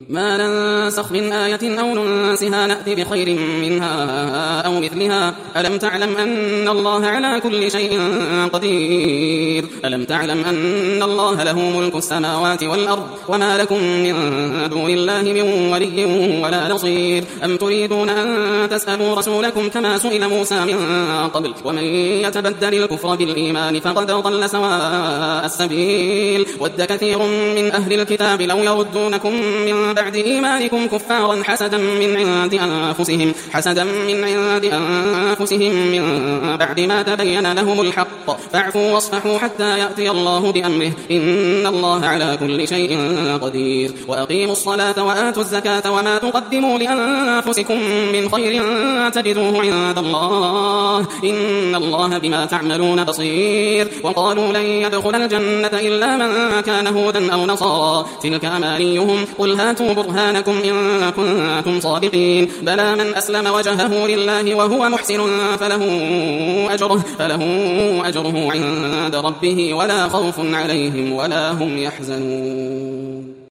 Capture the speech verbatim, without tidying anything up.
ما ننسخ من آية أو ننسها نأتي بخير منها أو مثلها ألم تعلم أن الله على كل شيء قدير ألم تعلم أن الله له ملك السماوات والأرض وما لكم من دون الله من ولي ولا نصير أم تريدون أن تسألوا رسولكم كما سئل موسى من قبل ومن يتبدل الكفر بالإيمان فقد ضل سواء السبيل ود كثير من أهل الكتاب لو يردونكم من بعد إيمانكم كفارا حسدا من عند أنفسهم حسدا من عند أنفسهم من بعد ما تبين لهم الحق فاعفوا واصفحوا حتى يأتي الله بأمره إن الله على كل شيء قدير وأقيموا الصلاة وآتوا الزكاة وما تقدموا لأنفسكم من خير تجدوه عند الله إن الله بما تعملون بصير وقالوا لن يدخل الجنة إلا من كان هودا أو نصارى تلك أمانيهم قل هاتوا برهانكم إن كنتم صادقين بلى من أسلم وجهه لله وهو محسن فله أجره, فله أجره عند ربه ولا خوف عليهم ولا هم يحزنون.